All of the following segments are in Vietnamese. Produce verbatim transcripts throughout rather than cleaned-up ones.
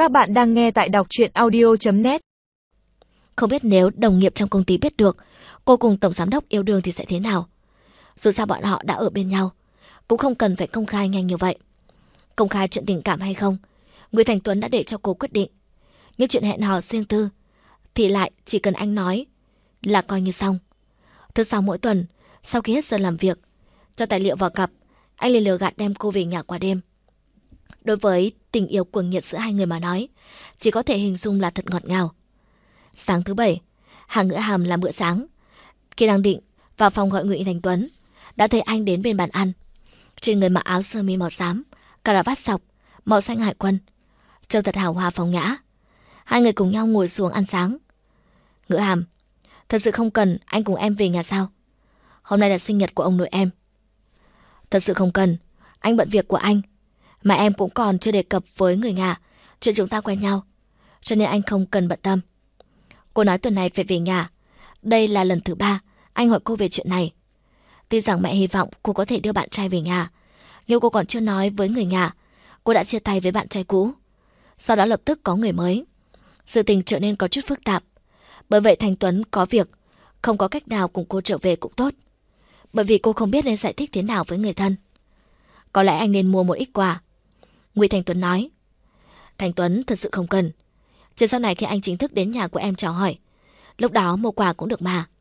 Các bạn đang nghe tại đọc truyện audio chấm net. Không biết nếu đồng nghiệp trong công ty biết được cô cùng tổng giám đốc yêu đương thì sẽ thế nào. Dù sao bọn họ đã ở bên nhau, cũng không cần phải công khai nhanh như vậy. Công khai chuyện tình cảm hay không, Nguyễn Thành Tuấn đã để cho cô quyết định. Nhưng chuyện hẹn hò riêng tư thì lại chỉ cần anh nói là coi như xong. Thứ sáu mỗi tuần, sau khi hết giờ làm việc, cho tài liệu vào cặp, anh liền lừa gạt đem cô về nhà qua đêm. Đối với tình yêu cuồng nhiệt giữa hai người mà nói, chỉ có thể hình dung là thật ngọt ngào. Sáng thứ bảy, Hà Ngữ Hàm làm bữa sáng. Khi đang định vào phòng gọi Nguyễn Thành Tuấn, đã thấy anh đến bên bàn ăn. Trên người mặc áo sơ mi màu xám, cà rà vát sọc, màu xanh hải quân, trông thật hào hoa phong nhã. Hai người cùng nhau ngồi xuống ăn sáng. Ngữ Hàm, thật sự không cần anh cùng em về nhà sao? Hôm nay là sinh nhật của ông nội em. Thật sự không cần, anh bận việc của anh. Mà em cũng còn chưa đề cập với người nhà chuyện chúng ta quen nhau, cho nên anh không cần bận tâm. Cô nói tuần này phải về nhà. Đây là lần thứ ba anh hỏi cô về chuyện này. Tuy rằng mẹ hy vọng cô có thể đưa bạn trai về nhà, nhưng cô còn chưa nói với người nhà cô đã chia tay với bạn trai cũ, sau đó lập tức có người mới. Sự tình trở nên có chút phức tạp. Bởi vậy Thành Tuấn có việc, không có cách nào cùng cô trở về cũng tốt. Bởi vì cô không biết nên giải thích thế nào với người thân. Có lẽ anh nên mua một ít quà, Nguyễn Thành Tuấn nói. Thành Tuấn thật sự không cần. Chứ sau này khi anh chính thức đến nhà của em chào hỏi, lúc đó mua quà cũng được mà.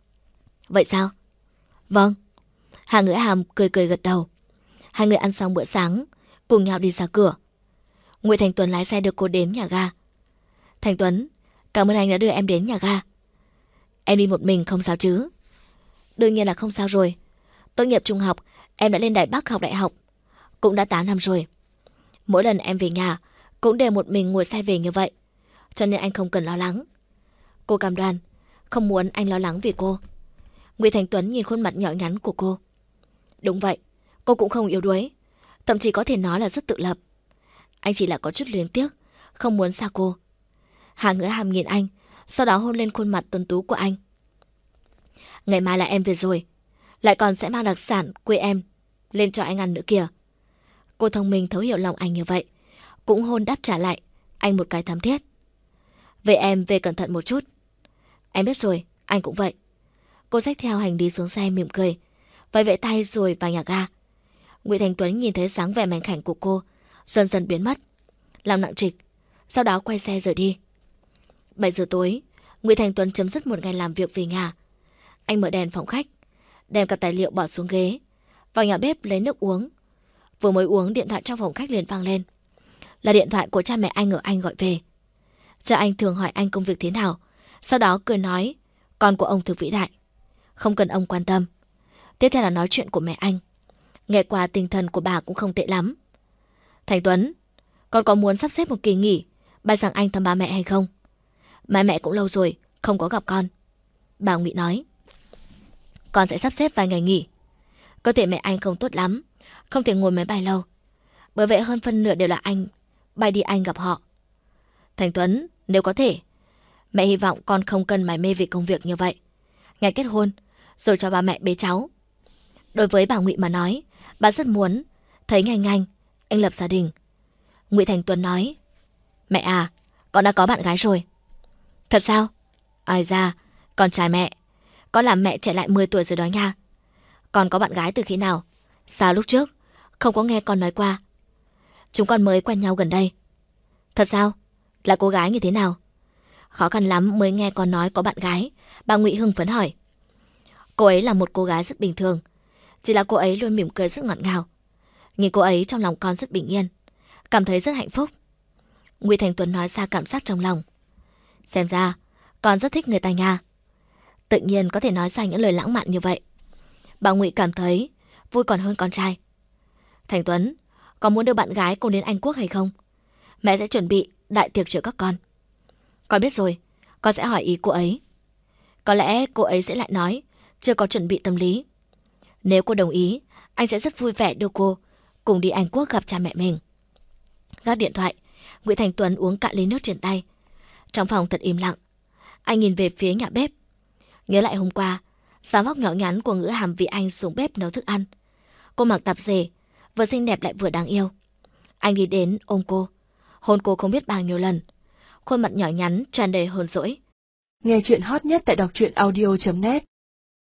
Vậy sao? Vâng. Hà Ngữ Hàm cười cười gật đầu. Hai người ăn xong bữa sáng, cùng nhau đi ra cửa. Nguyễn Thành Tuấn lái xe đưa cô đến nhà ga. Thành Tuấn, cảm ơn anh đã đưa em đến nhà ga. Em đi một mình không sao chứ? Đương nhiên là không sao rồi. Tốt nghiệp trung học, em đã lên Đài Bắc học đại học. Cũng đã tám năm rồi. Mỗi lần em về nhà cũng đều một mình ngồi xe về như vậy, cho nên anh không cần lo lắng. Cô cam đoan không muốn anh lo lắng vì cô. Nguyễn Thành Tuấn nhìn khuôn mặt nhỏ nhắn của cô. Đúng vậy, cô cũng không yếu đuối, thậm chí có thể nói là rất tự lập. Anh chỉ là có chút luyến tiếc, không muốn xa cô. Hà Ngữ Hàm nhìn anh, sau đó hôn lên khuôn mặt tuấn tú của anh. Ngày mai là em về rồi, lại còn sẽ mang đặc sản quê em lên cho anh ăn nữa kìa. Cô thông minh thấu hiểu lòng anh như vậy, cũng hôn đáp trả lại anh một cái thắm thiết. Vậy em về cẩn thận một chút. Em biết rồi, anh cũng vậy. Cô xách theo hành lý xuống xe mỉm cười, vẫy vẫy tay rồi vào nhà ga. Nguyễn Thành Tuấn nhìn thấy dáng vẻ mảnh khảnh của cô dần dần biến mất, làm nặng trịch, sau đó quay xe rời đi. Bảy giờ tối, Nguyễn Thành Tuấn chấm dứt một ngày làm việc về nhà. Anh mở đèn phòng khách, đem cả tài liệu bỏ xuống ghế, vào nhà bếp lấy nước uống. Vừa mới uống, điện thoại trong phòng khách liền vang lên. Là điện thoại của cha mẹ anh ở Anh gọi về. Cha anh thường hỏi anh công việc thế nào, sau đó cười nói con của ông thực vĩ đại, không cần ông quan tâm. Tiếp theo là nói chuyện của mẹ anh. Nghe qua tinh thần của bà cũng không tệ lắm. Thành Tuấn, con có muốn sắp xếp một kỳ nghỉ bay sang Anh thăm ba mẹ hay không? Ba mẹ cũng lâu rồi không có gặp con, bà Ngụy nói. Con sẽ sắp xếp vài ngày nghỉ. Cơ thể mẹ anh không tốt lắm, không thể ngồi máy bay lâu. Bởi vậy hơn phân nửa đều là anh bay đi Anh gặp họ. Thành Tuấn, nếu có thể, mẹ hy vọng con không cần mải mê vì công việc như vậy. Ngày kết hôn rồi cho ba mẹ bế cháu. Đối với bà Ngụy mà nói, bà rất muốn thấy nhanh nhanh anh lập gia đình. Nguyễn Thành Tuấn nói, mẹ à, con đã có bạn gái rồi. Thật sao? Ai ra, con trai mẹ. Con làm mẹ trẻ lại mười tuổi rồi đó nha. Con có bạn gái từ khi nào? Sao lúc trước không có nghe con nói qua? Chúng con mới quen nhau gần đây. Thật sao? Là cô gái như thế nào? Khó khăn lắm mới nghe con nói có bạn gái, bà Ngụy hưng phấn hỏi. Cô ấy là một cô gái rất bình thường, chỉ là cô ấy luôn mỉm cười rất ngọt ngào. Nhìn cô ấy trong lòng con rất bình yên, cảm thấy rất hạnh phúc. Nguyễn Thành Tuấn nói ra cảm giác trong lòng. Xem ra con rất thích người ta nha. Tự nhiên có thể nói ra những lời lãng mạn như vậy. Bà Ngụy cảm thấy vui còn hơn con trai. Thành Tuấn, con muốn đưa bạn gái cùng đến Anh Quốc hay không? Mẹ sẽ chuẩn bị đại tiệc chở các con. Con biết rồi, con sẽ hỏi ý cô ấy. Có lẽ cô ấy sẽ lại nói chưa có chuẩn bị tâm lý. Nếu cô đồng ý, anh sẽ rất vui vẻ đưa cô cùng đi Anh Quốc gặp cha mẹ mình. Gác điện thoại, Nguyễn Thành Tuấn uống cạn ly nước trên tay. Trong phòng thật im lặng. Anh nhìn về phía nhà bếp. Nhớ lại hôm qua, dáng vóc nhỏ nhắn của Ngữ Hàm vì anh xuống bếp nấu thức ăn. Cô mặc tạp dề, vừa xinh đẹp lại vừa đáng yêu. Anh đi đến ôm cô, hôn cô không biết bao nhiêu lần. Khuôn mặt nhỏ nhắn tràn đầy hờn dỗi. Nghe chuyện hot nhất tại đọc truyện audio chấm net.